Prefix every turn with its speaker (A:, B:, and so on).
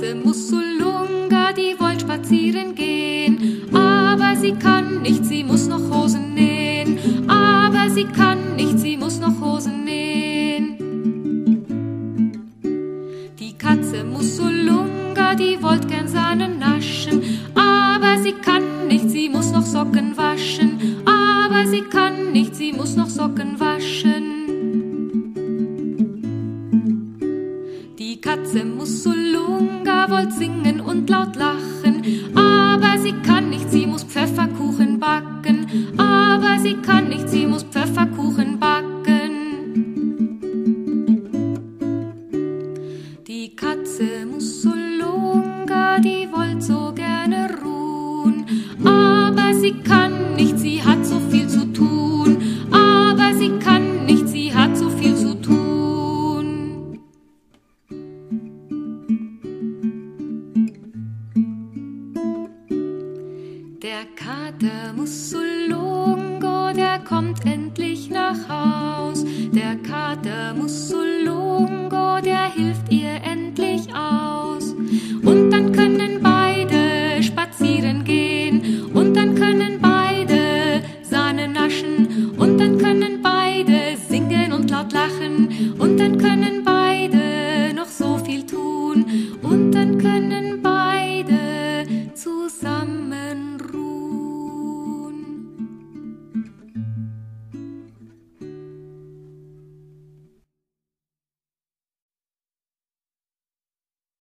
A: Katze Mussulunga, die wollt spazieren gehen, aber sie kann nicht, sie muss noch Hosen nähen. Aber sie kann nicht, sie muss noch Hosen nähen. Die Katze Mussulunga, die wollt gern Sahne naschen, aber sie kann nicht, sie muss noch Socken waschen. Aber sie kann nicht, sie muss noch Socken waschen. Die Katze Mussulunga wollt singen und laut lachen, aber sie kann nicht, sie muss Pfefferkuchen backen. Aber sie kann nicht, sie muss Pfefferkuchen backen. Die Katze Mussulunga, die wollt so